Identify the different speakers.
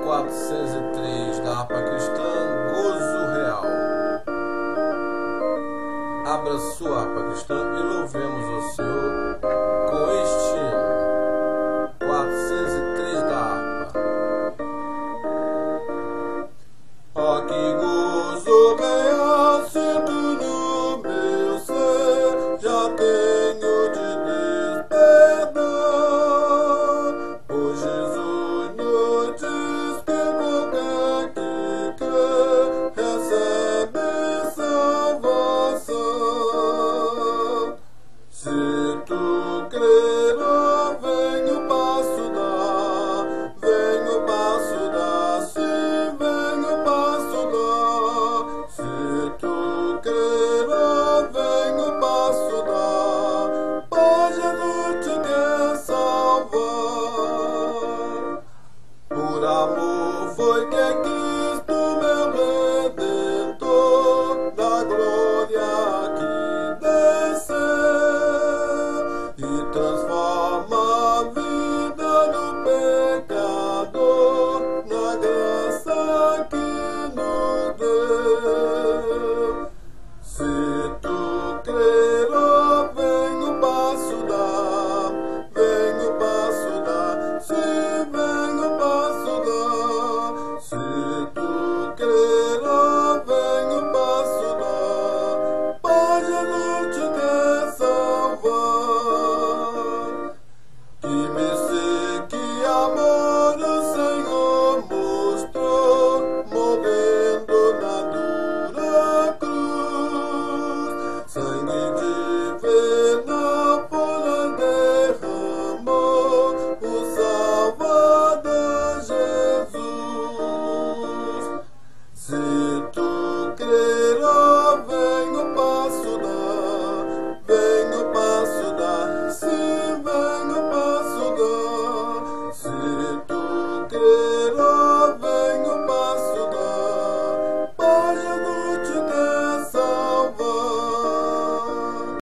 Speaker 1: 403 da harpa cristã, gozo real. Abra sua harpa cristã e louvemos o Senhor com este hino. 403 da harpa. Ó que gozo real sinto no meu ser, já tenho de Deus perdão, pois Jesus nos diz que qualquer que crê recebe salvação. Se tu crer, vem o passo dar, vem o passo dar, sim, vem o passo dar. Se tu crer, vem o passo dar, pois Jesus te quer salvar. Por amor